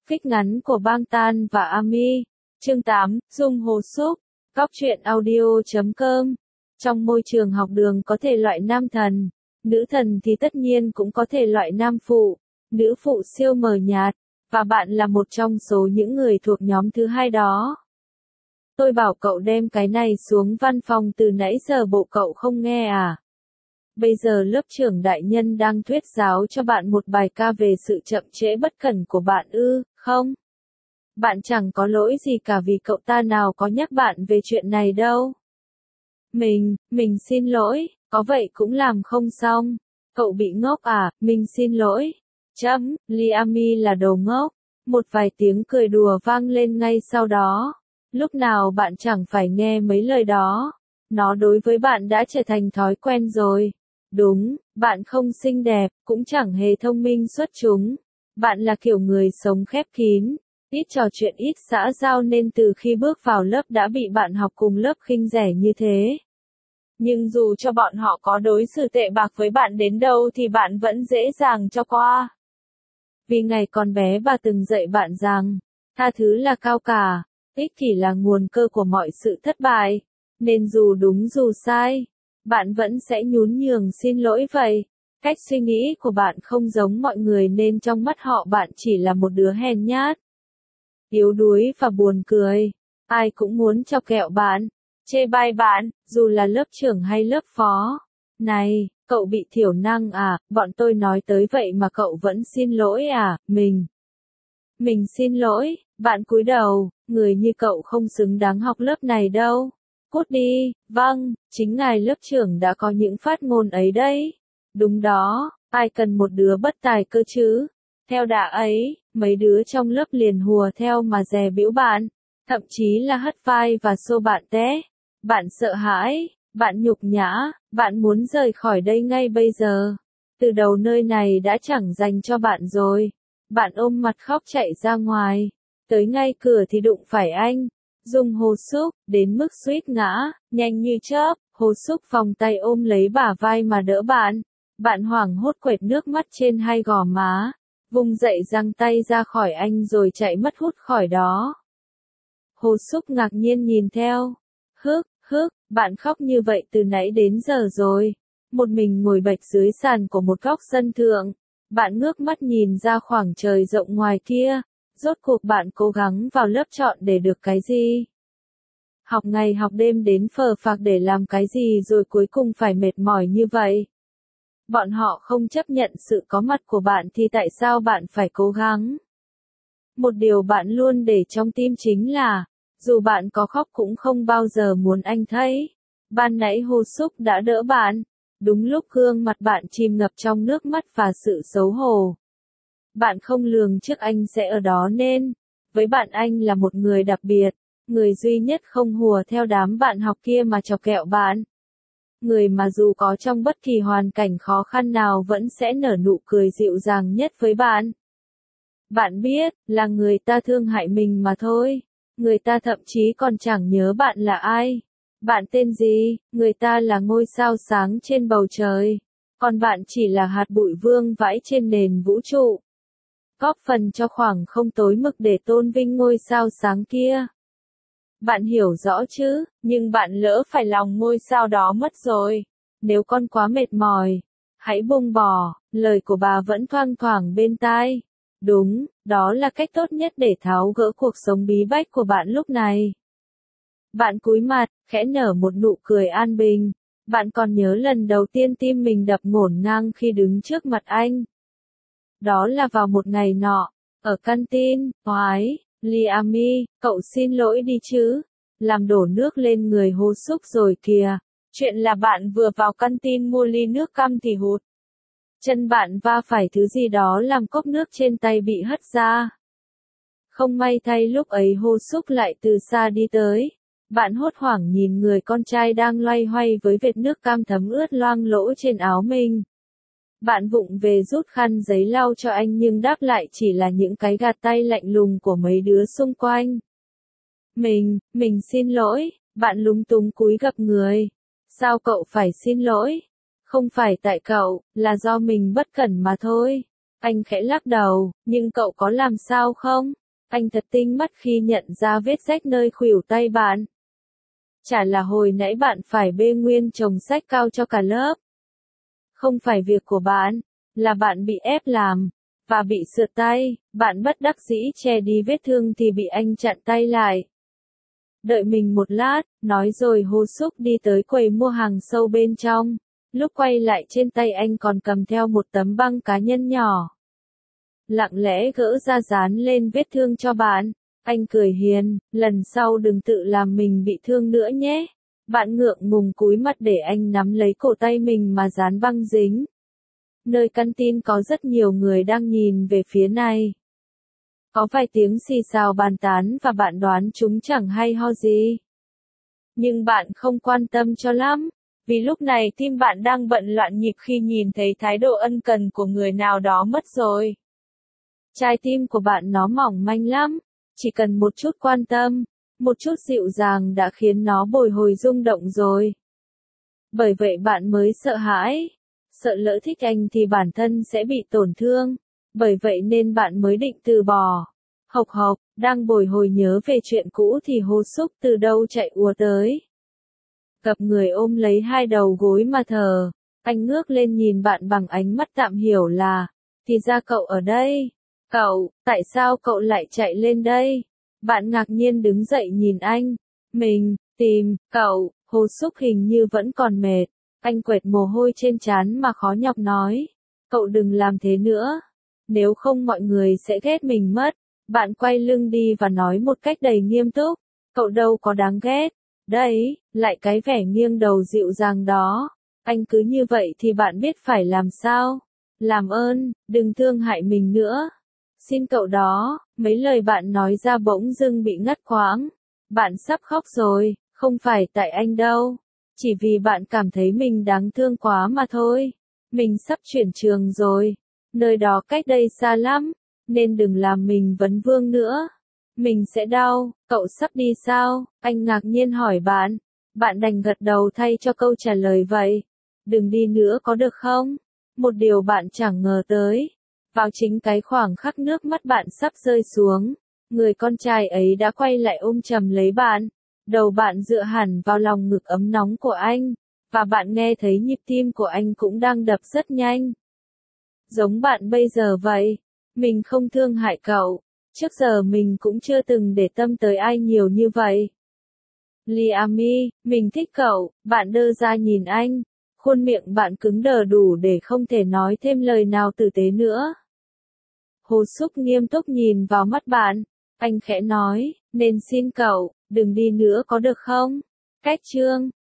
Fic ngắn của Bang Tan và Ami. Chương 8, Dung Hồ Súc. Góc truyện audio.com. Trong môi trường học đường có thể loại nam thần, nữ thần thì tất nhiên cũng có thể loại nam phụ, nữ phụ siêu mờ nhạt, và bạn là một trong số những người thuộc nhóm thứ hai đó. Tôi bảo cậu đem cái này xuống văn phòng từ nãy giờ bộ cậu không nghe à? Bây giờ lớp trưởng đại nhân đang thuyết giáo cho bạn một bài ca về sự chậm trễ bất cẩn của bạn ư, không? Bạn chẳng có lỗi gì cả vì cậu ta nào có nhắc bạn về chuyện này đâu. Mình xin lỗi, có vậy cũng làm không xong. Cậu bị ngốc à, mình xin lỗi. Liami là đồ ngốc. Một vài tiếng cười đùa vang lên ngay sau đó. Lúc nào bạn chẳng phải nghe mấy lời đó. Nó đối với bạn đã trở thành thói quen rồi. Đúng, bạn không xinh đẹp, cũng chẳng hề thông minh xuất chúng. Bạn là kiểu người sống khép kín, ít trò chuyện ít xã giao nên từ khi bước vào lớp đã bị bạn học cùng lớp khinh rẻ như thế. Nhưng dù cho bọn họ có đối xử tệ bạc với bạn đến đâu thì bạn vẫn dễ dàng cho qua. Vì ngày còn bé bà từng dạy bạn rằng, tha thứ là cao cả, ích kỷ là nguồn cơ của mọi sự thất bại, nên dù đúng dù sai, bạn vẫn sẽ nhún nhường xin lỗi vậy. Cách suy nghĩ của bạn không giống mọi người nên trong mắt họ bạn chỉ là một đứa hèn nhát, yếu đuối và buồn cười. Ai cũng muốn chọc ghẹo bạn, chê bai bạn, dù là lớp trưởng hay lớp phó. Này, cậu bị thiểu năng à, bọn tôi nói tới vậy mà cậu vẫn xin lỗi à, Mình xin lỗi, bạn cúi đầu, người như cậu không xứng đáng học lớp này đâu. Cút đi, vâng, chính ngài lớp trưởng đã có những phát ngôn ấy đấy. Đúng đó, ai cần một đứa bất tài cơ chứ. Theo đà ấy, mấy đứa trong lớp liền hùa theo mà dè bĩu bạn, thậm chí là hất vai và xô bạn té. Bạn sợ hãi, bạn nhục nhã, bạn muốn rời khỏi đây ngay bây giờ. Từ đầu nơi này đã chẳng dành cho bạn rồi. Bạn ôm mặt khóc chạy ra ngoài. Tới ngay cửa thì đụng phải anh. Dung Hồ Súc, đến mức suýt ngã, nhanh như chớp, Hồ Súc vòng tay ôm lấy bả vai mà đỡ bạn. Bạn hoảng hốt quệt nước mắt trên hai gò má, vùng dậy giằng tay ra khỏi anh rồi chạy mất hút khỏi đó. Hồ Súc ngạc nhiên nhìn theo. Bạn khóc như vậy từ nãy đến giờ rồi. Một mình ngồi bệt dưới sàn của một góc sân thượng. Bạn ngước mắt nhìn ra khoảng trời rộng ngoài kia. Rốt cuộc bạn cố gắng vào lớp chọn để được cái gì? Học ngày học đêm đến phờ phạc để làm cái gì rồi cuối cùng phải mệt mỏi như vậy? Bọn họ không chấp nhận sự có mặt của bạn thì tại sao bạn phải cố gắng? Một điều bạn luôn để trong tim chính là, dù bạn có khóc cũng không bao giờ muốn anh thấy. Ban nãy Hồ Súc đã đỡ bạn. Đúng lúc gương mặt bạn chìm ngập trong nước mắt và sự xấu hổ. Bạn không lường trước anh sẽ ở đó nên, với bạn anh là một người đặc biệt, người duy nhất không hùa theo đám bạn học kia mà chọc ghẹo bạn. Người mà dù có trong bất kỳ hoàn cảnh khó khăn nào vẫn sẽ nở nụ cười dịu dàng nhất với bạn. Bạn biết, là người ta thương hại mình mà thôi. Người ta thậm chí còn chẳng nhớ bạn là ai. Bạn tên gì, người ta là ngôi sao sáng trên bầu trời. Còn bạn chỉ là hạt bụi vương vãi trên nền vũ trụ. Góp phần cho khoảng không tối mực để tôn vinh ngôi sao sáng kia. Bạn hiểu rõ chứ, nhưng bạn lỡ phải lòng ngôi sao đó mất rồi. Nếu con quá mệt mỏi, hãy buông bỏ, lời của bà vẫn thoang thoảng bên tai. Đúng, đó là cách tốt nhất để tháo gỡ cuộc sống bí bách của bạn lúc này. Bạn cúi mặt, khẽ nở một nụ cười an bình. Bạn còn nhớ lần đầu tiên tim mình đập ngổn ngang khi đứng trước mặt anh. Đó là vào một ngày nọ, ở canteen. Liami, cậu xin lỗi đi chứ. Làm đổ nước lên người Hồ Súc rồi kìa. Chuyện là bạn vừa vào canteen mua ly nước cam thì hụt chân bạn va phải thứ gì đó làm cốc nước trên tay bị hất ra. Không may thay lúc ấy Hồ Súc lại từ xa đi tới. Bạn hốt hoảng nhìn người con trai đang loay hoay với vệt nước cam thấm ướt loang lỗ trên áo mình. Bạn vụng về rút khăn giấy lau cho anh nhưng đáp lại chỉ là những cái gạt tay lạnh lùng của mấy đứa xung quanh. Mình xin lỗi, bạn lúng túng cúi gập người. Sao cậu phải xin lỗi? Không phải tại cậu, là do mình bất cẩn mà thôi. Anh khẽ lắc đầu, nhưng cậu có làm sao không? Anh thật tinh mắt khi nhận ra vết rách nơi khuỷu tay bạn. Chả là hồi nãy bạn phải bê nguyên chồng sách cao cho cả lớp. Không phải việc của bạn, là bạn bị ép làm, và bị sượt tay, bạn bất đắc dĩ che đi vết thương thì bị anh chặn tay lại. Đợi mình một lát, nói rồi Hồ Súc đi tới quầy mua hàng sâu bên trong. Lúc quay lại trên tay anh còn cầm theo một tấm băng cá nhân nhỏ. Lặng lẽ gỡ ra dán lên vết thương cho bạn. Anh cười hiền, lần sau đừng tự làm mình bị thương nữa nhé. Bạn ngượng ngùng cúi mặt để anh nắm lấy cổ tay mình mà dán băng dính. Nơi căn tin có rất nhiều người đang nhìn về phía này. Có vài tiếng xì xào bàn tán và bạn đoán chúng chẳng hay ho gì. Nhưng bạn không quan tâm cho lắm, vì lúc này tim bạn đang bận loạn nhịp khi nhìn thấy thái độ ân cần của người nào đó mất rồi. Trái tim của bạn nó mỏng manh lắm, chỉ cần một chút quan tâm, một chút dịu dàng đã khiến nó bồi hồi rung động rồi. Bởi vậy bạn mới sợ hãi, sợ lỡ thích anh thì bản thân sẽ bị tổn thương, bởi vậy nên bạn mới định từ bỏ. Hộc hộc, đang bồi hồi nhớ về chuyện cũ thì Hồ Súc từ đâu chạy ùa tới. Gặp người ôm lấy hai đầu gối mà thở, anh ngước lên nhìn bạn bằng ánh mắt tạm hiểu là, thì ra cậu ở đây. Cậu, tại sao cậu lại chạy lên đây? Bạn ngạc nhiên đứng dậy nhìn anh. Mình, tìm, cậu, Hồ Súc hình như vẫn còn mệt. Anh quệt mồ hôi trên trán mà khó nhọc nói. Cậu đừng làm thế nữa. Nếu không mọi người sẽ ghét mình mất. Bạn quay lưng đi và nói một cách đầy nghiêm túc. Cậu đâu có đáng ghét. Đấy, lại cái vẻ nghiêng đầu dịu dàng đó. Anh cứ như vậy thì bạn biết phải làm sao? Làm ơn, đừng thương hại mình nữa. Xin cậu đó, mấy lời bạn nói ra bỗng dưng bị ngắt quãng. Bạn sắp khóc rồi, không phải tại anh đâu. Chỉ vì bạn cảm thấy mình đáng thương quá mà thôi. Mình sắp chuyển trường rồi. Nơi đó cách đây xa lắm, nên đừng làm mình vấn vương nữa. Mình sẽ đau, cậu sắp đi sao? Anh ngạc nhiên hỏi bạn. Bạn đành gật đầu thay cho câu trả lời vậy. Đừng đi nữa có được không? Một điều bạn chẳng ngờ tới. Vào chính cái khoảng khắc nước mắt bạn sắp rơi xuống, người con trai ấy đã quay lại ôm chầm lấy bạn. Đầu bạn dựa hẳn vào lòng ngực ấm nóng của anh, và bạn nghe thấy nhịp tim của anh cũng đang đập rất nhanh. Giống bạn bây giờ vậy, mình không thương hại cậu, trước giờ mình cũng chưa từng để tâm tới ai nhiều như vậy. Liami, mình thích cậu, bạn đơ ra nhìn anh, khuôn miệng bạn cứng đờ đủ để không thể nói thêm lời nào tử tế nữa. Hồ Súc nghiêm túc nhìn vào mắt bạn, anh khẽ nói, nên xin cậu, đừng đi nữa có được không? Cách chương